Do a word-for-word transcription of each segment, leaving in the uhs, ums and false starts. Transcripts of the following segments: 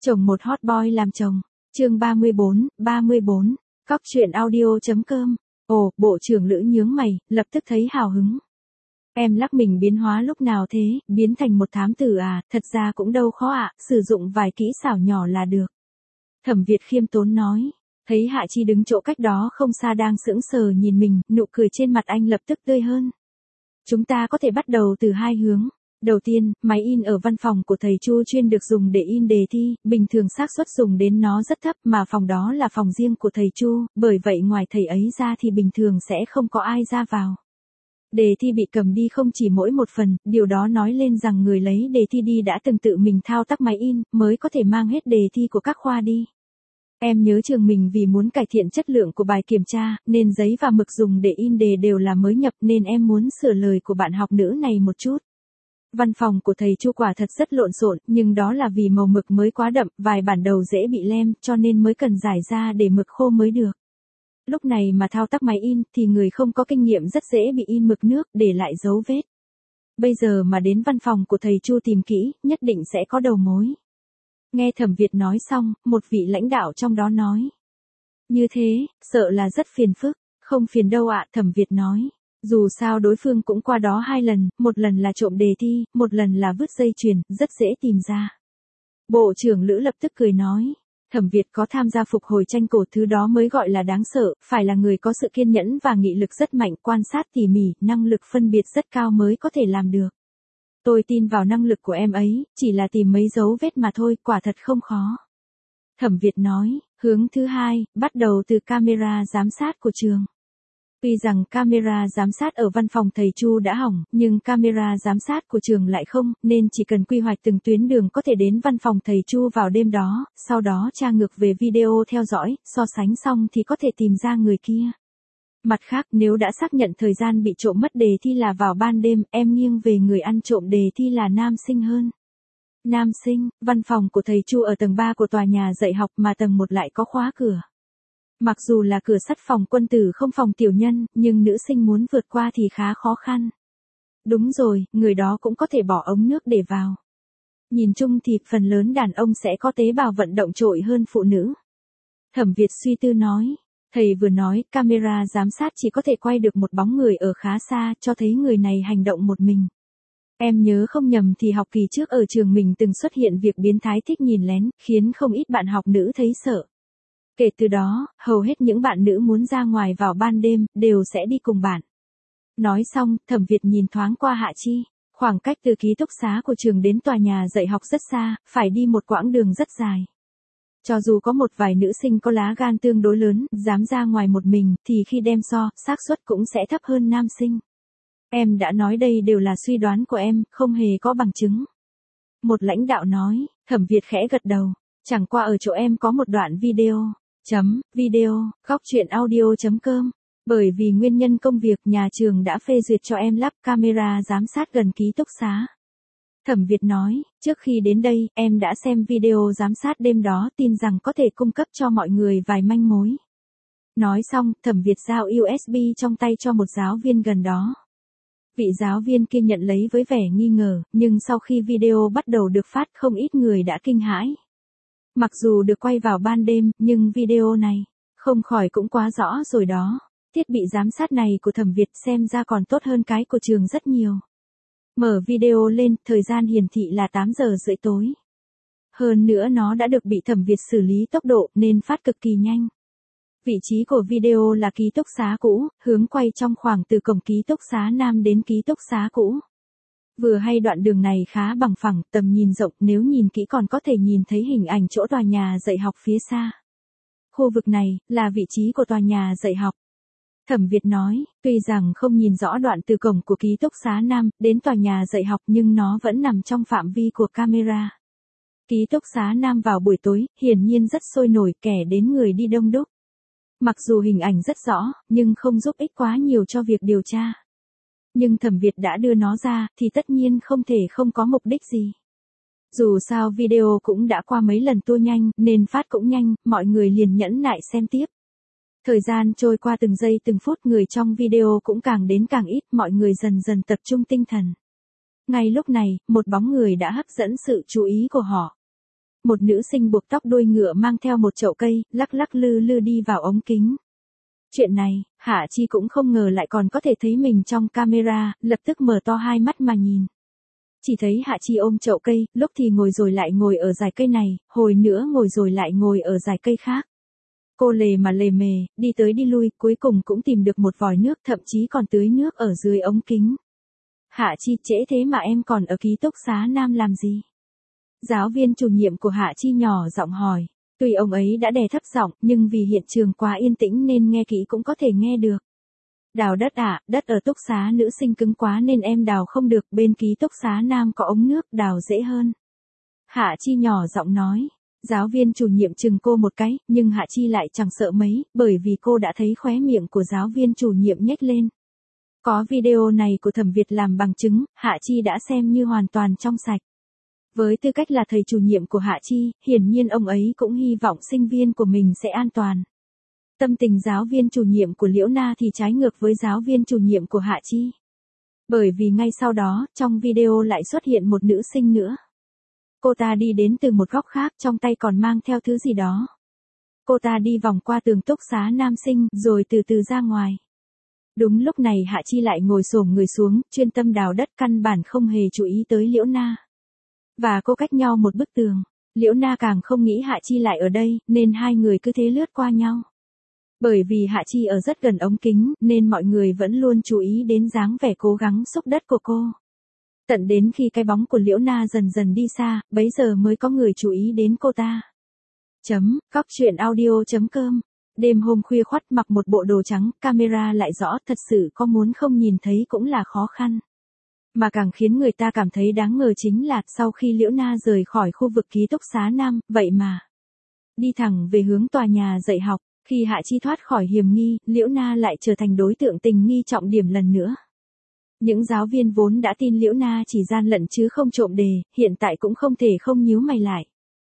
Chồng một hot boy làm chồng. Chương ba mươi bốn, ba mươi bốn. Cóc truyện audio.com. Ồ, bộ trưởng Lữ nhướng mày, lập tức thấy hào hứng. Em lắc mình biến hóa lúc nào thế, biến thành một thám tử à, thật ra cũng đâu khó ạ, sử dụng vài kỹ xảo nhỏ là được. Thẩm Việt khiêm tốn nói. Thấy Hạ Chi đứng chỗ cách đó không xa đang sững sờ nhìn mình, nụ cười trên mặt anh lập tức tươi hơn. Chúng ta có thể bắt đầu từ hai hướng. Đầu tiên, máy in ở văn phòng của thầy Chu chuyên được dùng để in đề thi, bình thường xác suất dùng đến nó rất thấp mà phòng đó là phòng riêng của thầy Chu, bởi vậy ngoài thầy ấy ra thì bình thường sẽ không có ai ra vào. Đề thi bị cầm đi không chỉ mỗi một phần, điều đó nói lên rằng người lấy đề thi đi đã từng tự mình thao tác máy in, mới có thể mang hết đề thi của các khoa đi. Em nhớ trường mình vì muốn cải thiện chất lượng của bài kiểm tra, nên giấy và mực dùng để in đề đều là mới nhập nên em muốn sửa lời của bạn học nữ này một chút. Văn phòng của thầy Chu quả thật rất lộn xộn, nhưng đó là vì màu mực mới quá đậm, vài bản đầu dễ bị lem, cho nên mới cần giải ra để mực khô mới được. Lúc này mà thao tác máy in, thì người không có kinh nghiệm rất dễ bị in mực nước, để lại dấu vết. Bây giờ mà đến văn phòng của thầy Chu tìm kỹ, nhất định sẽ có đầu mối. Nghe Thẩm Việt nói xong, một vị lãnh đạo trong đó nói. Như thế, sợ là rất phiền phức. Không phiền đâu ạ, Thẩm Việt nói. Dù sao đối phương cũng qua đó hai lần, một lần là trộm đề thi, một lần là vứt dây chuyền, rất dễ tìm ra. Bộ trưởng Lữ lập tức cười nói. Thẩm Việt có tham gia phục hồi tranh cổ, thứ đó mới gọi là đáng sợ, phải là người có sự kiên nhẫn và nghị lực rất mạnh, quan sát tỉ mỉ, năng lực phân biệt rất cao mới có thể làm được. Tôi tin vào năng lực của em ấy, chỉ là tìm mấy dấu vết mà thôi, quả thật không khó. Thẩm Việt nói, hướng thứ hai, bắt đầu từ camera giám sát của trường. Tuy rằng camera giám sát ở văn phòng thầy Chu đã hỏng, nhưng camera giám sát của trường lại không, nên chỉ cần quy hoạch từng tuyến đường có thể đến văn phòng thầy Chu vào đêm đó, sau đó tra ngược về video theo dõi, so sánh xong thì có thể tìm ra người kia. Mặt khác, nếu đã xác nhận thời gian bị trộm mất đề thi là vào ban đêm, em nghiêng về người ăn trộm đề thi là nam sinh hơn. Nam sinh, văn phòng của thầy Chu ở tầng ba của tòa nhà dạy học mà tầng một lại có khóa cửa. Mặc dù là cửa sắt phòng quân tử không phòng tiểu nhân, nhưng nữ sinh muốn vượt qua thì khá khó khăn. Đúng rồi, người đó cũng có thể bỏ ống nước để vào. Nhìn chung thì phần lớn đàn ông sẽ có tế bào vận động trội hơn phụ nữ. Thẩm Việt suy tư nói. Thầy vừa nói, camera giám sát chỉ có thể quay được một bóng người ở khá xa, cho thấy người này hành động một mình. Em nhớ không nhầm thì học kỳ trước ở trường mình từng xuất hiện việc biến thái thích nhìn lén, khiến không ít bạn học nữ thấy sợ. Kể từ đó, hầu hết những bạn nữ muốn ra ngoài vào ban đêm, đều sẽ đi cùng bạn. Nói xong, Thẩm Việt nhìn thoáng qua Hạ Chi. Khoảng cách từ ký túc xá của trường đến tòa nhà dạy học rất xa, phải đi một quãng đường rất dài. Cho dù có một vài nữ sinh có lá gan tương đối lớn, dám ra ngoài một mình, thì khi đem so, xác suất cũng sẽ thấp hơn nam sinh. Em đã nói đây đều là suy đoán của em, không hề có bằng chứng. Một lãnh đạo nói, Thẩm Việt khẽ gật đầu. Chẳng qua ở chỗ em có một đoạn video. Chấm, video, cóc truyện audio.com. Bởi vì nguyên nhân công việc nhà trường đã phê duyệt cho em lắp camera giám sát gần ký túc xá. Thẩm Việt nói, trước khi đến đây, em đã xem video giám sát đêm đó, tin rằng có thể cung cấp cho mọi người vài manh mối. Nói xong, Thẩm Việt giao u ét bê trong tay cho một giáo viên gần đó. Vị giáo viên kia nhận lấy với vẻ nghi ngờ, nhưng sau khi video bắt đầu được phát không ít người đã kinh hãi. Mặc dù được quay vào ban đêm, nhưng video này, không khỏi cũng quá rõ rồi đó. Thiết bị giám sát này của Thẩm Việt xem ra còn tốt hơn cái của trường rất nhiều. Mở video lên, thời gian hiển thị là tám giờ rưỡi tối. Hơn nữa nó đã được bị Thẩm Việt xử lý tốc độ nên phát cực kỳ nhanh. Vị trí của video là ký túc xá cũ, hướng quay trong khoảng từ cổng ký túc xá nam đến ký túc xá cũ. Vừa hay đoạn đường này khá bằng phẳng, tầm nhìn rộng, nếu nhìn kỹ còn có thể nhìn thấy hình ảnh chỗ tòa nhà dạy học phía xa. Khu vực này, là vị trí của tòa nhà dạy học. Thẩm Việt nói, tuy rằng không nhìn rõ đoạn từ cổng của ký túc xá nam, đến tòa nhà dạy học nhưng nó vẫn nằm trong phạm vi của camera. Ký túc xá nam vào buổi tối, hiển nhiên rất sôi nổi, kẻ đến người đi đông đúc. Mặc dù hình ảnh rất rõ, nhưng không giúp ích quá nhiều cho việc điều tra. Nhưng Thẩm Việt đã đưa nó ra, thì tất nhiên không thể không có mục đích gì. Dù sao video cũng đã qua mấy lần tua nhanh, nên phát cũng nhanh, mọi người liền nhẫn nại xem tiếp. Thời gian trôi qua từng giây từng phút, người trong video cũng càng đến càng ít, mọi người dần dần tập trung tinh thần. Ngay lúc này, một bóng người đã hấp dẫn sự chú ý của họ. một nữ sinh buộc tóc đuôi ngựa mang theo một chậu cây, lắc lắc lư lư đi vào ống kính. Chuyện này, Hạ Chi cũng không ngờ lại còn có thể thấy mình trong camera, lập tức mở to hai mắt mà nhìn. Chỉ thấy Hạ Chi ôm chậu cây, lúc thì ngồi rồi lại ngồi ở dải cây này, hồi nữa ngồi rồi lại ngồi ở dải cây khác. Cô lề mà lề mề, đi tới đi lui, cuối cùng cũng tìm được một vòi nước, thậm chí còn tưới nước ở dưới ống kính. Hạ Chi, trễ thế mà em còn ở ký túc xá Nam làm gì? Giáo viên chủ nhiệm của Hạ Chi nhỏ giọng hỏi. Tuy ông ấy đã đè thấp giọng, nhưng vì hiện trường quá yên tĩnh nên nghe kỹ cũng có thể nghe được. Đào đất ạ, à, đất ở túc xá nữ sinh cứng quá nên em đào không được, bên ký túc xá Nam có ống nước, đào dễ hơn. Hạ Chi nhỏ giọng nói. Giáo viên chủ nhiệm chừng cô một cái, nhưng Hạ Chi lại chẳng sợ mấy, bởi vì cô đã thấy khóe miệng của giáo viên chủ nhiệm nhếch lên. Có video này của Thẩm Việt làm bằng chứng, Hạ Chi đã xem như hoàn toàn trong sạch. Với tư cách là thầy chủ nhiệm của Hạ Chi, hiển nhiên ông ấy cũng hy vọng sinh viên của mình sẽ an toàn. Tâm tình giáo viên chủ nhiệm của Liễu Na thì trái ngược với giáo viên chủ nhiệm của Hạ Chi. Bởi vì ngay sau đó, trong video lại xuất hiện một nữ sinh nữa. Cô ta đi đến từ một góc khác, trong tay còn mang theo thứ gì đó. Cô ta đi vòng qua tường túc xá nam sinh, rồi từ từ ra ngoài. Đúng lúc này Hạ Chi lại ngồi xổm người xuống, chuyên tâm đào đất, căn bản không hề chú ý tới Liễu Na. Và cô cách nhau một bức tường. Liễu Na càng không nghĩ Hạ Chi lại ở đây, nên hai người cứ thế lướt qua nhau. Bởi vì Hạ Chi ở rất gần ống kính, nên mọi người vẫn luôn chú ý đến dáng vẻ cố gắng xúc đất của cô. Tận đến khi cái bóng của Liễu Na dần dần đi xa, bấy giờ mới có người chú ý đến cô ta. Chấm, cóc truyện audio chấm com. Đêm hôm khuya khoắt mặc một bộ đồ trắng, camera lại rõ, thật sự có muốn không nhìn thấy cũng là khó khăn. Mà càng khiến người ta cảm thấy đáng ngờ chính là, sau khi Liễu Na rời khỏi khu vực ký túc xá Nam, vậy mà đi thẳng về hướng tòa nhà dạy học, khi Hạ Chi thoát khỏi hiểm nghi, Liễu Na lại trở thành đối tượng tình nghi trọng điểm lần nữa. Những giáo viên vốn đã tin Liễu Na chỉ gian lận chứ không trộm đề, hiện tại cũng không thể không nhíu mày lại.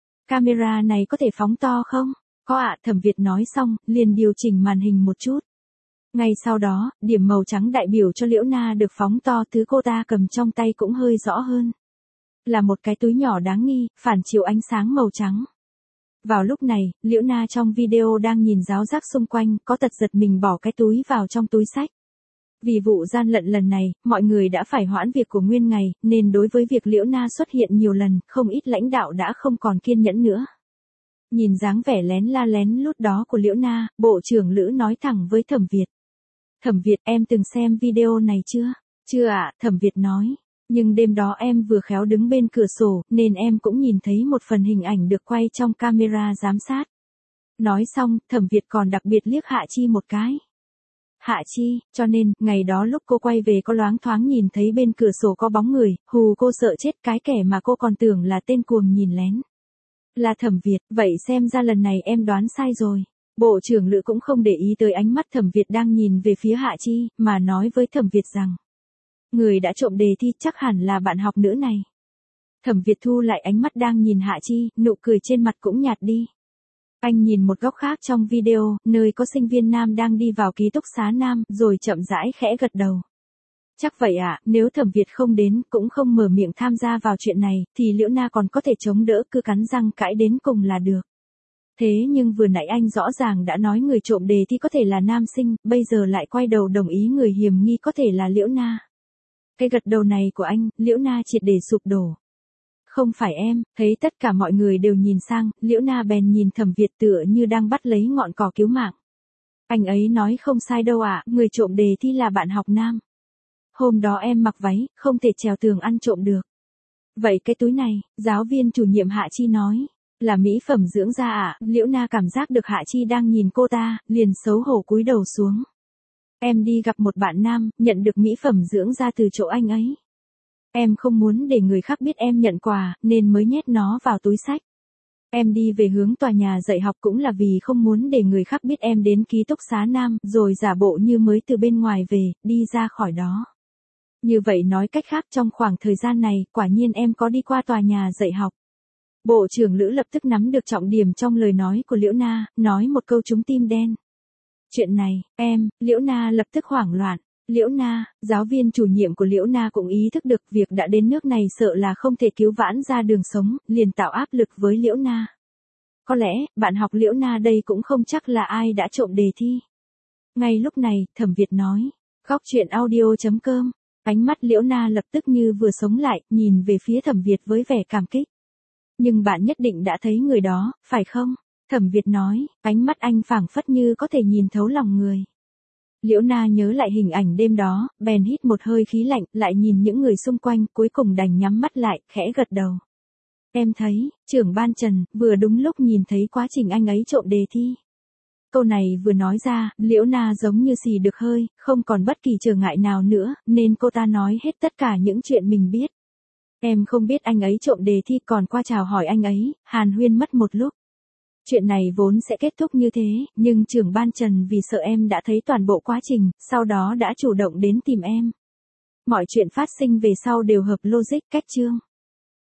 Camera này có thể phóng to không? Có ạ, Thẩm Việt nói xong, liền điều chỉnh màn hình một chút. Ngay sau đó, điểm màu trắng đại biểu cho Liễu Na được phóng to, thứ cô ta cầm trong tay cũng hơi rõ hơn. Là một cái túi nhỏ đáng nghi, phản chiếu ánh sáng màu trắng. Vào lúc này, Liễu Na trong video đang nhìn giáo giác xung quanh, có tật giật mình bỏ cái túi vào trong túi xách. Vì vụ gian lận lần này, mọi người đã phải hoãn việc của nguyên ngày, nên đối với việc Liễu Na xuất hiện nhiều lần, không ít lãnh đạo đã không còn kiên nhẫn nữa. Nhìn dáng vẻ lén la lén lút đó của Liễu Na, Bộ trưởng Lữ nói thẳng với Thẩm Việt. Thẩm Việt, em từng xem video này chưa? Chưa ạ, Thẩm Việt nói. Nhưng đêm đó em vừa khéo đứng bên cửa sổ, nên em cũng nhìn thấy một phần hình ảnh được quay trong camera giám sát. Nói xong, Thẩm Việt còn đặc biệt liếc Hạ Chi một cái. Hạ Chi, cho nên, ngày đó lúc cô quay về có loáng thoáng nhìn thấy bên cửa sổ có bóng người, hù cô sợ chết, cái kẻ mà cô còn tưởng là tên cuồng nhìn lén. Là Thẩm Việt, vậy xem ra lần này em đoán sai rồi. Bộ trưởng Lữ cũng không để ý tới ánh mắt Thẩm Việt đang nhìn về phía Hạ Chi, mà nói với Thẩm Việt rằng, người đã trộm đề thi chắc hẳn là bạn học nữ này. Thẩm Việt thu lại ánh mắt đang nhìn Hạ Chi, nụ cười trên mặt cũng nhạt đi. Anh nhìn một góc khác trong video, nơi có sinh viên nam đang đi vào ký túc xá Nam, rồi chậm rãi khẽ gật đầu. Chắc vậy ạ, à, nếu Thẩm Việt không đến, cũng không mở miệng tham gia vào chuyện này, thì Liễu Na còn có thể chống đỡ, cứ cắn răng cãi đến cùng là được. Thế nhưng vừa nãy anh rõ ràng đã nói người trộm đề thì có thể là nam sinh, bây giờ lại quay đầu đồng ý người hiểm nghi có thể là Liễu Na. Cái gật đầu này của anh, Liễu Na triệt để sụp đổ. Không phải em, thấy tất cả mọi người đều nhìn sang, Liễu Na bèn nhìn Thẩm Việt tựa như đang bắt lấy ngọn cỏ cứu mạng. Anh ấy nói không sai đâu ạ, à, người trộm đề thi là bạn học nam. Hôm đó em mặc váy, không thể trèo tường ăn trộm được. Vậy cái túi này, giáo viên chủ nhiệm Hạ Chi nói, là mỹ phẩm dưỡng da ạ, à? Liễu Na cảm giác được Hạ Chi đang nhìn cô ta, liền xấu hổ cúi đầu xuống. Em đi gặp một bạn nam, nhận được mỹ phẩm dưỡng da từ chỗ anh ấy. Em không muốn để người khác biết em nhận quà, nên mới nhét nó vào túi xách. Em đi về hướng tòa nhà dạy học cũng là vì không muốn để người khác biết em đến ký túc xá Nam, rồi giả bộ như mới từ bên ngoài về, đi ra khỏi đó. Như vậy nói cách khác, trong khoảng thời gian này, quả nhiên em có đi qua tòa nhà dạy học. Bộ trưởng Lữ lập tức nắm được trọng điểm trong lời nói của Liễu Na, nói một câu trúng tim đen. Chuyện này, em, Liễu Na lập tức hoảng loạn. Liễu Na, giáo viên chủ nhiệm của Liễu Na cũng ý thức được việc đã đến nước này sợ là không thể cứu vãn ra đường sống, liền tạo áp lực với Liễu Na. Có lẽ, bạn học Liễu Na đây cũng không chắc là ai đã trộm đề thi. Ngay lúc này, Thẩm Việt nói, Góc truyện audio chấm com, ánh mắt Liễu Na lập tức như vừa sống lại, nhìn về phía Thẩm Việt với vẻ cảm kích. Nhưng bạn nhất định đã thấy người đó, phải không? Thẩm Việt nói, ánh mắt anh phảng phất như có thể nhìn thấu lòng người. Liễu Na nhớ lại hình ảnh đêm đó, bèn hít một hơi khí lạnh, lại nhìn những người xung quanh, cuối cùng đành nhắm mắt lại, khẽ gật đầu. Em thấy, trưởng ban Trần, vừa đúng lúc nhìn thấy quá trình anh ấy trộm đề thi. Câu này vừa nói ra, Liễu Na giống như xì được hơi, không còn bất kỳ trở ngại nào nữa, nên cô ta nói hết tất cả những chuyện mình biết. Em không biết anh ấy trộm đề thi, còn qua chào hỏi anh ấy, hàn huyên mất một lúc. Chuyện này vốn sẽ kết thúc như thế, nhưng trưởng ban Trần vì sợ em đã thấy toàn bộ quá trình, sau đó đã chủ động đến tìm em. Mọi chuyện phát sinh về sau đều hợp logic cách chương.